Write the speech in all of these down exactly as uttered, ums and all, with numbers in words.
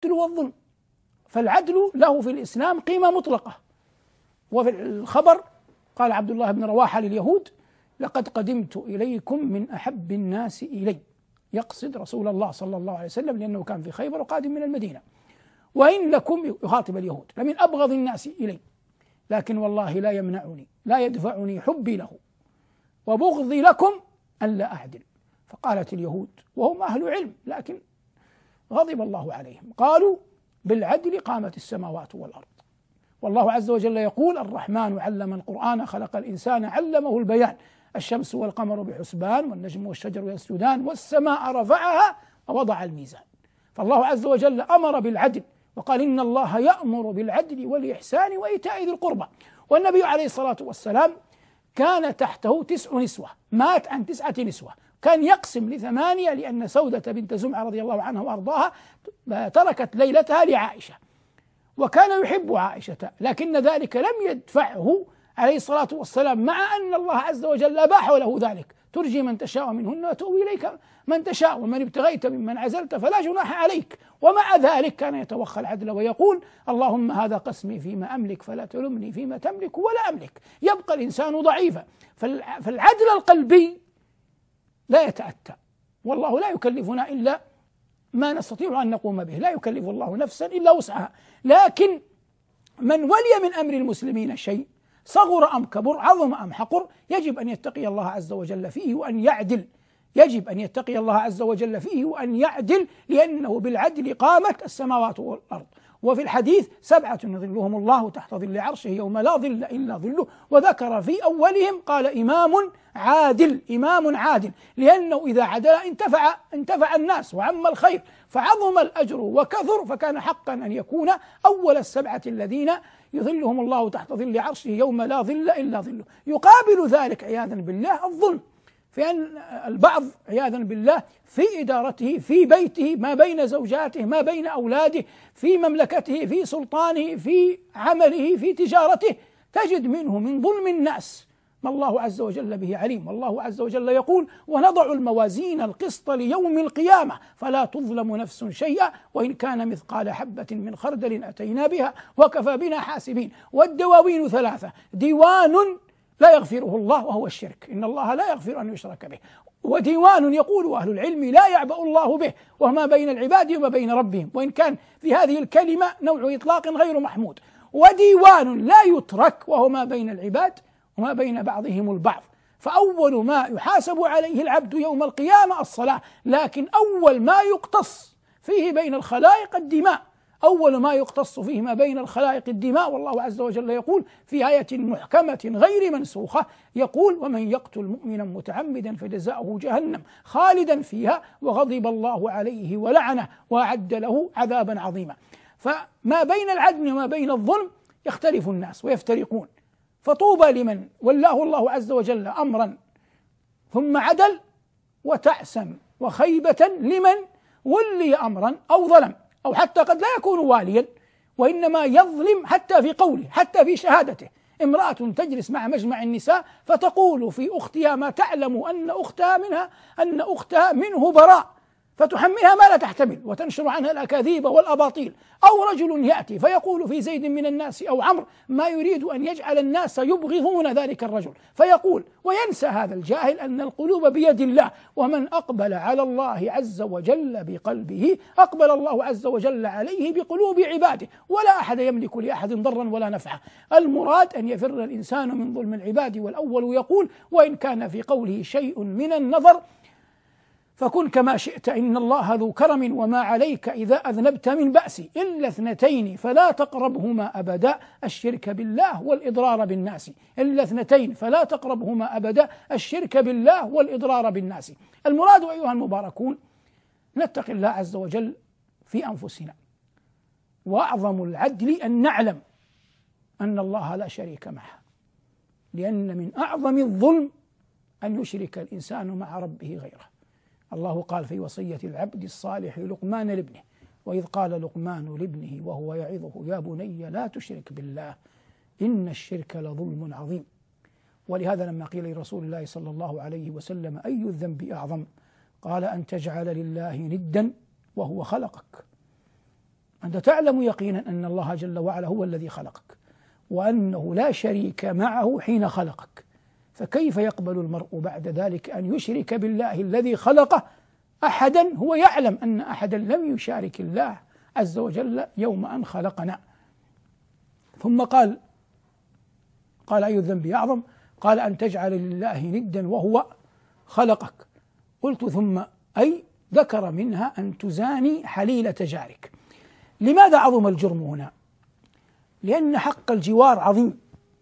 العدل والظلم. فالعدل له في الإسلام قيمة مطلقة. وفي الخبر قال عبد الله بن رواحة لليهود: لقد قدمت إليكم من أحب الناس إلي، يقصد رسول الله صلى الله عليه وسلم لأنه كان في خيبر وقادم من المدينة، وإنكم، يخاطب اليهود، لمن أبغض الناس إلي، لكن والله لا يمنعني لا يدفعني حبي له وبغضي لكم أن لا أعدل. فقالت اليهود وهم أهل علم لكن غضب الله عليهم، قالوا: بالعدل قامت السماوات والأرض. والله عز وجل يقول: الرحمن علم القرآن خلق الإنسان علمه البيان، الشمس والقمر بحسبان والنجم والشجر يسجدان والسماء رفعها ووضع الميزان. فالله عز وجل أمر بالعدل وقال: إن الله يأمر بالعدل والإحسان وإيتاء ذي القربى. والنبي عليه الصلاة والسلام كان تحته تسع نسوة، مات عن تسعة نسوة، كان يقسم لثمانية لأن سودة بنت زمعة رضي الله عنها وأرضاها تركت ليلتها لعائشة، وكان يحب عائشة، لكن ذلك لم يدفعه عليه الصلاة والسلام، مع أن الله عز وجل أباح له ذلك: ترجي من تشاء منهن وتؤوي إليك من تشاء ومن ابتغيت ممن عزلت فلا جناح عليك. ومع ذلك كان يتوخى العدل ويقول: اللهم هذا قسمي فيما أملك فلا تلمني فيما تملك ولا أملك. يبقى الإنسان ضعيفا. فالعدل القلبي لا يتأتى، والله لا يكلفنا إلا ما نستطيع أن نقوم به، لا يكلف الله نفسا إلا وسعها. لكن من ولي من أمر المسلمين شيء، صغر أم كبر، عظم أم حقر، يجب أن يتقي الله عز وجل فيه وأن يعدل، يجب أن يتقي الله عز وجل فيه وأن يعدل، لأنه بالعدل قامت السماوات والأرض. وفي الحديث: سبعة يظلهم الله تحت ظل عرشه يوم لا ظل إلا ظله. وذكر في أولهم قال: إمام عادل، إمام عادل، لأنه إذا عدل انتفع انتفع الناس وعم الخير، فعظم الأجر وكثر، فكان حقا أن يكون أول السبعة الذين يظلهم الله تحت ظل عرشه يوم لا ظل إلا ظله. يقابل ذلك عياذا بالله الظلم، فإن البعض عياذا بالله في إدارته، في بيته، ما بين زوجاته، ما بين أولاده، في مملكته، في سلطانه، في عمله، في تجارته، تجد منه من ظلم الناس ما الله عز وجل به عليم. والله عز وجل يقول: ونضع الموازين القسط ليوم القيامة فلا تظلم نفس شيئا وإن كان مثقال حبة من خردل أتينا بها وكفى بنا حاسبين. والدواوين ثلاثة: ديوان لا يغفره الله وهو الشرك، إن الله لا يغفر أن يشرك به، وديوان يقول أهل العلم لا يعبأ الله به، وما بين العباد وما بين ربهم، وإن كان في هذه الكلمة نوع إطلاق غير محمود. وديوان لا يترك، وهو ما بين العباد وما بين بعضهم البعض. فأول ما يحاسب عليه العبد يوم القيامة الصلاة، لكن أول ما يقتص فيه بين الخلائق الدماء، أول ما يقتص فيه ما بين الخلائق الدماء. والله عز وجل يقول في آية محكمة غير منسوخة، يقول: ومن يقتل مؤمنا متعمدا فجزاؤه جهنم خالدا فيها وغضب الله عليه ولعنه وأعد له عذابا عظيما. فما بين العدل وما بين الظلم يختلف الناس ويفترقون، فطوبى لمن ولاه الله عز وجل أمرا ثم عدل، وتعسا وخيبة لمن ولي أمرا أو ظلم، أو حتى قد لا يكون واليا وإنما يظلم حتى في قوله، حتى في شهادته. امرأة تجلس مع مجمع النساء فتقول في أختها ما تعلم أن أختها منها أن أختها منه براء، فتحملها ما لا تحتمل وتنشر عنها الأكاذيب والأباطيل. أو رجل يأتي فيقول في زيد من الناس أو عمرو ما يريد أن يجعل الناس يبغضون ذلك الرجل، فيقول وينسى هذا الجاهل أن القلوب بيد الله، ومن أقبل على الله عز وجل بقلبه أقبل الله عز وجل عليه بقلوب عباده، ولا أحد يملك لأحد ضرا ولا نفعا. المراد أن يفر الإنسان من ظلم العباد. والأول يقول: وإن كان في قوله شيء من النظر فكن كما شئت إن الله ذو كرم وما عليك إذا أذنبت من بأس إلا اثنتين فلا تقربهما أبدا الشرك بالله والإضرار بالناس. إلا اثنتين فلا تقربهما أبدا الشرك بالله والإضرار بالناس. المراد أيها المباركون نتقي الله عز وجل في أنفسنا، وأعظم العدل أن نعلم أن الله لا شريك معه، لأن من أعظم الظلم أن يشرك الإنسان مع ربه غيره. الله قال في وصية العبد الصالح لقمان لابنه: وإذ قال لقمان لابنه وهو يعظه يا بني لا تشرك بالله إن الشرك لظلم عظيم. ولهذا لما قيل لرسول الله صلى الله عليه وسلم أي الذنب أعظم؟ قال: أن تجعل لله ندا وهو خلقك، أنت تعلم يقينا أن الله جل وعلا هو الذي خلقك، وأنه لا شريك معه حين خلقك، فكيف يقبل المرء بعد ذلك أن يشرك بالله الذي خلقه أحدا هو يعلم أن أحدا لم يشارك الله عز وجل يوم أن خلقنا. ثم قال قال أي الذنب أعظم؟ قال أن تجعل لله ندا وهو خلقك. قلت ثم أي؟ ذكر منها أن تزاني حليلة جارك. لماذا عظم الجرم هنا؟ لأن حق الجوار عظيم،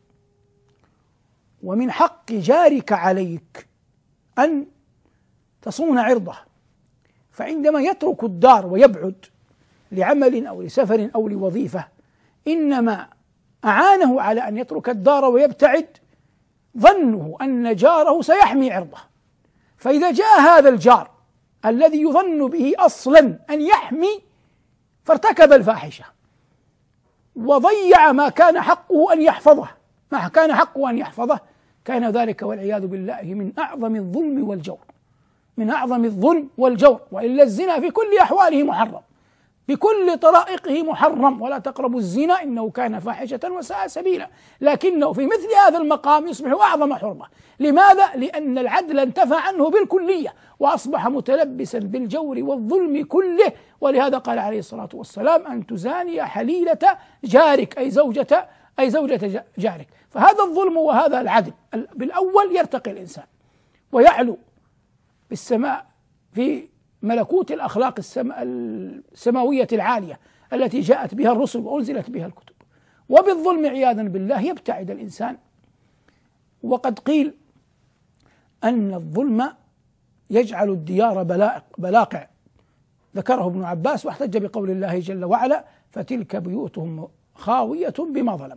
ومن حق جارك عليك أن تصون عرضه، فعندما يترك الدار ويبعد لعمل أو لسفر أو لوظيفة إنما أعانه على أن يترك الدار ويبتعد ظنه أن جاره سيحمي عرضه، فإذا جاء هذا الجار الذي يظن به أصلا أن يحمي فارتكب الفاحشة وضيع ما كان حقه أن يحفظه، ما كان حقه أن يحفظه، كان ذلك والعياذ بالله من أعظم الظلم والجور، من أعظم الظلم والجور. وإلا الزنا في كل أحواله محرم، بكل طرائقه محرم، ولا تقربوا الزنا إنه كان فاحشة وساء سبيلا، لكنه في مثل هذا المقام يصبح أعظم حرمة. لماذا؟ لأن العدل انتفى عنه بالكلية وأصبح متلبسا بالجور والظلم كله. ولهذا قال عليه الصلاة والسلام أن تزاني حليلة جارك، أي زوجة أي زوجة جارك. فهذا الظلم وهذا العدل بالأول يرتقي الإنسان ويعلو بالسماء في ملكوت الأخلاق السماوية العالية التي جاءت بها الرسل وأنزلت بها الكتب، وبالظلم عياذا بالله يبتعد الإنسان. وقد قيل أن الظلم يجعل الديار بلاقع، ذكره ابن عباس واحتج بقول الله جل وعلا: فتلك بيوتهم خاوية بما ظلموا.